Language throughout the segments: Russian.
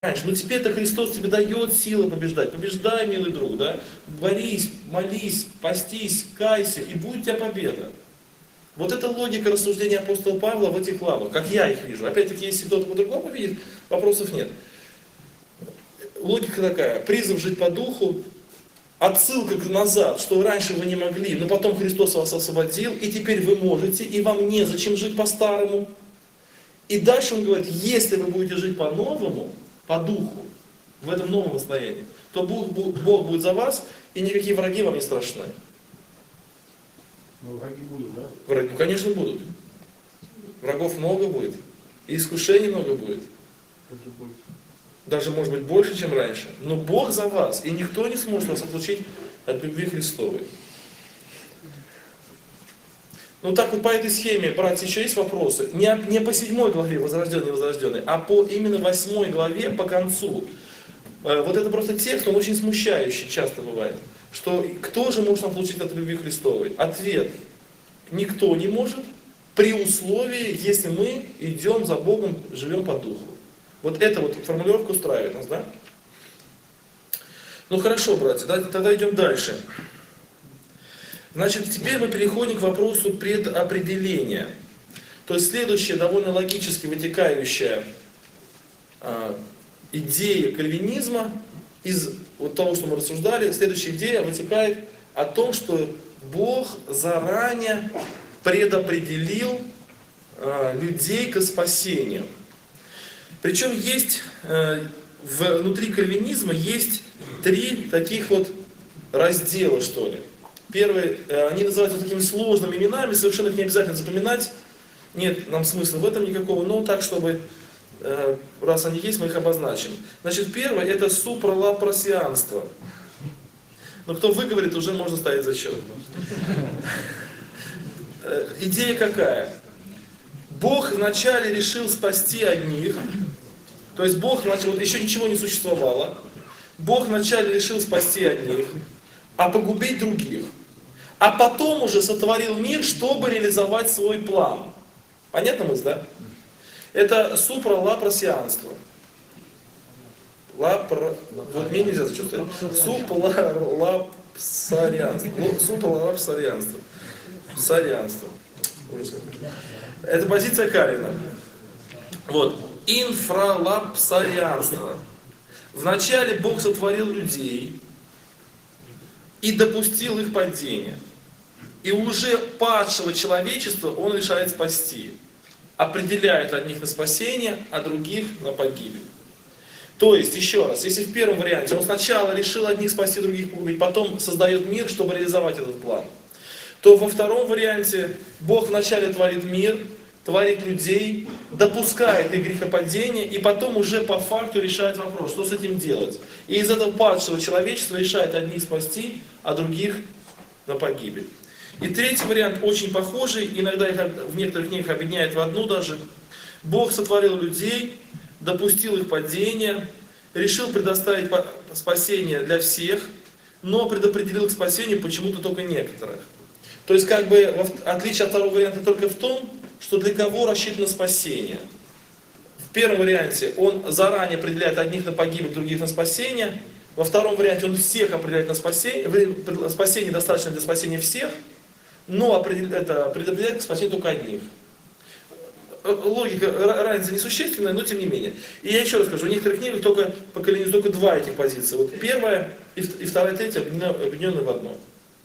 Ну теперь-то Христос тебе дает силы побеждать. Побеждай, милый друг, да? Борись, молись, постись, кайся, и будет у тебя победа. Вот это логика рассуждения апостола Павла в этих главах, как я их вижу. Опять-таки, если кто-то по-другому видит, вопросов нет. Логика такая: призыв жить по духу, отсылка назад, что раньше вы не могли, но потом Христос вас освободил, и теперь вы можете, и вам незачем жить по-старому. И дальше он говорит: если вы будете жить по-новому, по духу, в этом новом состоянии, то Бог будет за вас, и никакие враги вам не страшны. Но враги будут, да? Враги, конечно, будут. Врагов много будет, и искушений много будет. Даже, может быть, больше, чем раньше. Но Бог за вас, и никто не сможет вас отлучить от любви Христовой. Ну так вот по этой схеме, братья, еще есть вопросы. Не по 7 главе возрожденный, невозрожденный, а по именно 8 главе по концу. Вот это просто текст, он очень смущающий часто бывает. Что кто же может отлучить от любви Христовой? Ответ: никто не может, при условии, если мы идем за Богом, живем по духу. Вот эта вот формулировка устраивает нас, да? Ну хорошо, братья, тогда идем дальше. Значит, теперь мы переходим к вопросу предопределения. То есть следующая, довольно логически вытекающая идея кальвинизма из вот того, что мы рассуждали, следующая идея вытекает о том, что Бог заранее предопределил людей к спасению. Причем есть внутри кальвинизма есть 3 таких вот раздела, что ли. Первый, они называются такими сложными именами, совершенно их не обязательно запоминать. Нет нам смысла в этом никакого, но так, чтобы, раз они есть, мы их обозначим. Значит, первое, это супралапросианство. Но кто выговорит, уже можно ставить зачет. Идея какая? Бог вначале решил спасти одних, то есть Бог начал, вот еще ничего не существовало, Бог вначале решил спасти одних, а погубить других. А потом уже сотворил мир, чтобы реализовать свой план. Понятно мысль, да? Это супралапросианство. Вот мне нельзя зачувствовать. Супралапсарианство. Сарианство. Это позиция Калина. Вот. Инфралапсарианство. Вначале Бог сотворил людей и допустил их падение. И уже падшего человечества Он решает спасти. Определяет одних на спасение, а других на погибель. То есть, еще раз, если в первом варианте Он сначала решил одних спасти, других погубить, потом создает мир, чтобы реализовать этот план, то во втором варианте Бог вначале творит мир, творит людей, допускает их грехопадение, и потом уже по факту решает вопрос, что с этим делать. И из этого падшего человечества решает одних спасти, а других на погибель. И третий вариант очень похожий, иногда их в некоторых книгах объединяет в одну даже. Бог сотворил людей, допустил их падение, решил предоставить спасение для всех, но предопределил к спасению почему-то только некоторых. То есть, как бы, отличие от второго варианта только в том, что для кого рассчитано спасение. В первом варианте Он заранее определяет одних на погибель, других на спасение. Во втором варианте Он всех определяет на спасение. Спасение достаточно для спасения всех, но предопределяет к спасению только одних. Логика, разница несущественная, но тем не менее. И я еще раз скажу, в некоторых книгах только по Калинизму только 2 этих позиции. Вот первая и вторая, третья объединены в одно.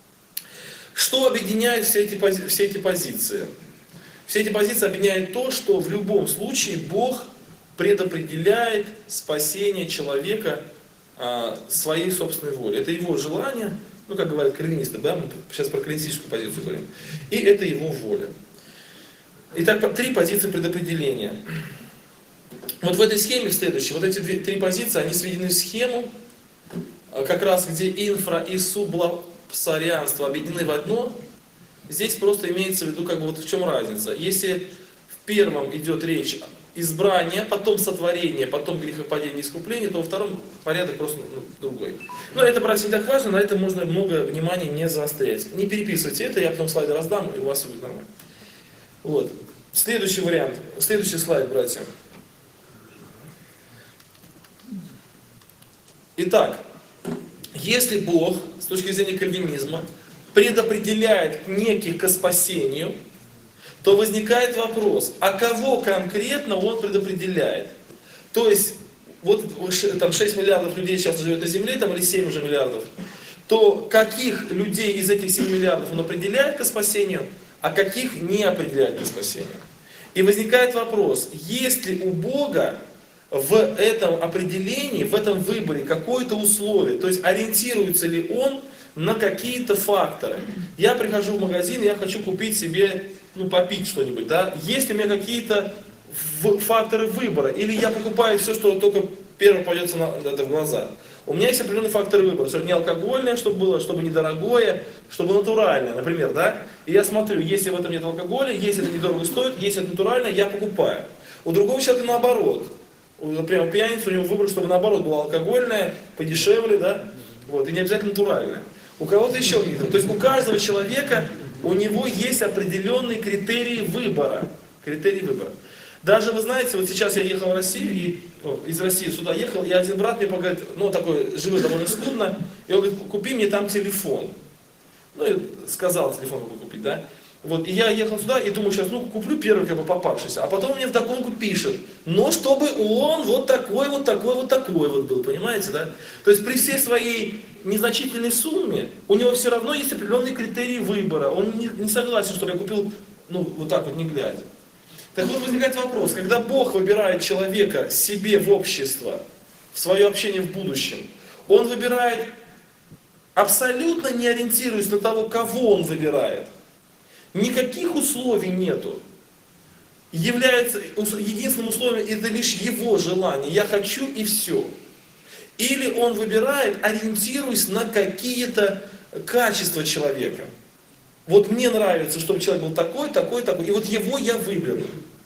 Что объединяет все эти позиции? Все эти позиции объединяют то, что в любом случае Бог предопределяет спасение человека своей собственной волей. Это Его желание, ну как говорят кальвинисты, да, мы сейчас про кальвинистическую позицию говорим, и это Его воля. Итак, 3 позиции предопределения. Вот в этой схеме следующей, вот эти 3 позиции, они сведены в схему, как раз где инфра и сублапсарианство объединены в одно. Здесь просто имеется в виду, как бы вот в чем разница. Если в первом идет речь избрания, потом сотворение, потом грехопадение, искупление, то во втором порядок просто другой. Но это, братья, не так важно, на это можно много внимания не заострять. Не переписывайте это, я потом слайды раздам, и у вас будет нормально. Вот. Следующий вариант, следующий слайд, братья. Итак, если Бог, с точки зрения кальвинизма, предопределяет неких к спасению, то возникает вопрос, а кого конкретно Он предопределяет? То есть, вот там 6 миллиардов людей сейчас живет на Земле, там или 7 уже миллиардов, то каких людей из этих 7 миллиардов Он определяет к спасению, а каких не определяет к спасению? И возникает вопрос, есть ли у Бога в этом определении, в этом выборе какое-то условие, то есть ориентируется ли Он на какие-то факторы. Я прихожу в магазин, я хочу купить себе, попить что-нибудь, да? Есть ли у меня какие-то факторы выбора, или я покупаю все, что только первое пойдется в глаза. У меня есть определенные факторы выбора, чтобы не алкогольное, чтобы было, чтобы недорогое, чтобы натуральное, например, да? И я смотрю, если в этом нет алкоголя, если это недорого стоит, если это натуральное, я покупаю. У другого человека наоборот. Например, пьяница, у него выбор, чтобы наоборот было алкогольное, подешевле, да? Вот, и не обязательно натуральное. У кого-то еще какие-то. То есть у каждого человека, у него есть определенные критерии выбора. Критерии выбора. Даже, вы знаете, вот сейчас я ехал в Россию, и из России сюда ехал, и один брат мне говорит, такой, живет довольно скудно, и он говорит, купи мне там телефон. И сказал телефон купить, да. Вот, и я ехал сюда и думаю, сейчас, куплю первый, попавшийся, а потом мне вдогонку пишет, но чтобы он вот такой был, понимаете, да? То есть при всей своей незначительной сумме, у него все равно есть определенные критерии выбора, он не согласен, чтобы я купил, вот так вот, не глядя. Так вот возникает вопрос, когда Бог выбирает человека себе в общество, в свое общение в будущем, Он выбирает абсолютно не ориентируясь на того, кого Он выбирает. Никаких условий нету. Является единственным условием это лишь его желание. Я хочу и все. Или он выбирает, ориентируясь на какие-то качества человека. Вот мне нравится, чтобы человек был такой, и вот его я выберу.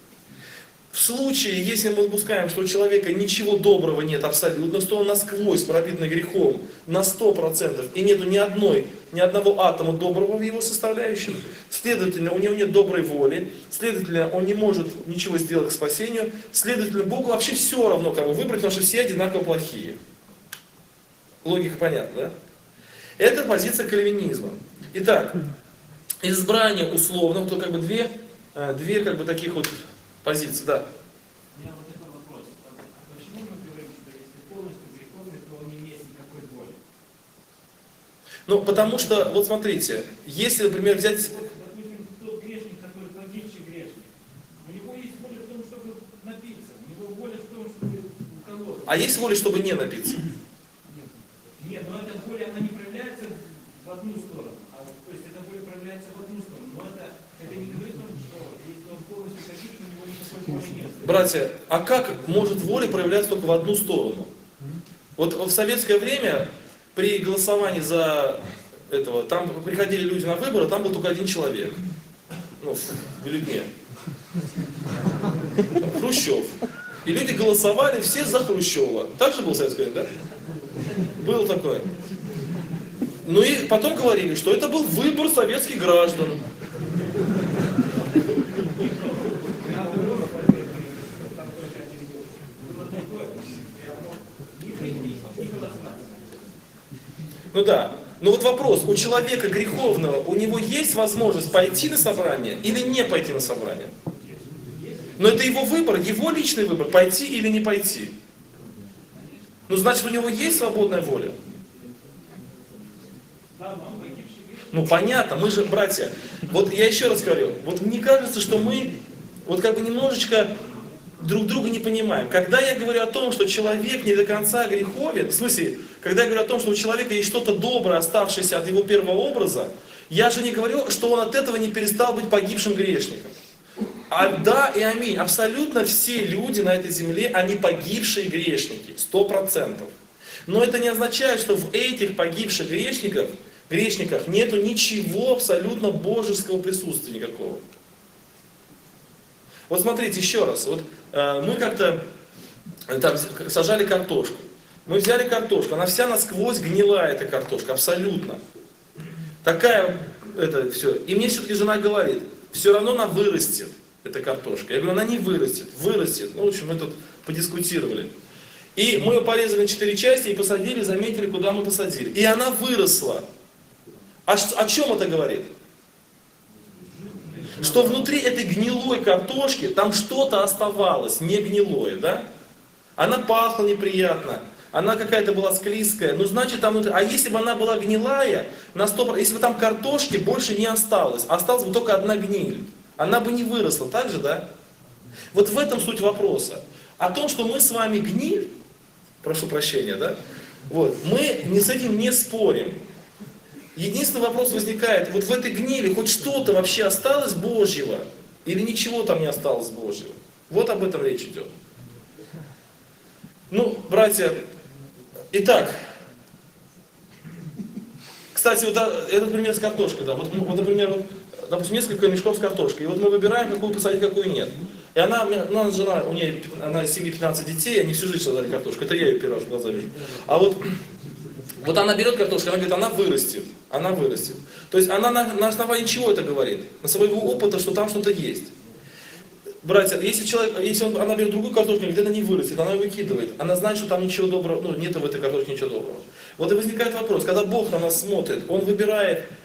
В случае, если мы допускаем, что у человека ничего доброго нет абсолютно, что он насквозь пропитан грехом на 100%, и нету ни одного атома доброго в его составляющем, следовательно, у него нет доброй воли, следовательно, он не может ничего сделать к спасению, следовательно, Богу вообще все равно, кого выбрать, потому что все одинаково плохие. Логика понятна, да? Это позиция кальвинизма. Итак, избрание условно, то две таких вот позиции, да. У меня вот такой вопрос. Почему мы говорим, что если полностью греховный, то он не имеет никакой воли? Потому что, вот смотрите, если, например, взять... Допустим, тот грешник, который погибший грешник, у него есть воля в том, чтобы напиться, у него воля в том, чтобы уколоться. А есть воля, чтобы не напиться? Нет, но эта воля, она не проявляется в одну сторону. То есть эта воля проявляется в одну сторону. Но это не говорит о том, что если он полностью погибший, у него никакой воли нет. Братья, а как может воля проявляться только в одну сторону? Вот в советское время при голосовании за этого, там приходили люди на выборы, там был только один человек. В Люблине. Хрущев. И люди голосовали все за Хрущева. Так же было в советское время, да? Было такое. И потом говорили, что это был выбор советских граждан. Да. Но вот вопрос, у человека греховного, у него есть возможность пойти на собрание или не пойти на собрание? Но это его выбор, его личный выбор, пойти или не пойти. Значит, у него есть свободная воля? Понятно, мы же братья. Вот я еще раз говорю, вот мне кажется, что мы немножечко друг друга не понимаем. Когда я говорю о том, что человек не до конца греховен, в смысле, когда я говорю о том, что у человека есть что-то доброе, оставшееся от его первого образа, я же не говорю, что он от этого не перестал быть погибшим грешником. Да и аминь. Абсолютно все люди на этой земле, они погибшие грешники, 100%. Но это не означает, что в этих погибших грешниках нету ничего абсолютно божеского присутствия никакого. Вот смотрите, еще раз. Вот мы как-то там сажали картошку. Мы взяли картошку, она вся насквозь гнилая, эта картошка, абсолютно. Такая, все. И мне все-таки жена говорит, все равно она вырастет, эта картошка. Я говорю, она не вырастет, вырастет. В общем, мы тут подискутировали. И мы ее порезали на 4 части и посадили, заметили, куда мы посадили. И она выросла. О чем это говорит? Что внутри этой гнилой картошки там что-то оставалось, не гнилое, да? Она пахла неприятно, она какая-то была склизкая, ну значит там внутри... А если бы она была гнилая, на 100%, если бы там картошки больше не осталось, осталась бы только одна гниль, она бы не выросла, так же, да? Вот в этом суть вопроса. О том, что мы с вами гниль, прошу прощения, да? Вот, мы с этим не спорим. Единственный вопрос возникает, вот в этой гнили хоть что-то вообще осталось Божьего, или ничего там не осталось Божьего? Вот об этом речь идет. Ну, братья, итак, кстати, вот этот пример с картошкой, да, вот например, вот, допустим, несколько мешков с картошкой, и вот мы выбираем, какую посадить, какую нет. И она жена, она из семьи 15 детей, они всю жизнь сажали картошку, это я ее первый раз в глаза вижу. А вот она берет картошку, она говорит, она вырастет. То есть она на основании чего это говорит? На своего опыта, что там что-то есть. Братья, если она берет другую картошку, говорит, она не вырастет, она ее выкидывает. Она знает, что там ничего доброго, нет в этой картошке ничего доброго. Вот и возникает вопрос, когда Бог на нас смотрит, Он выбирает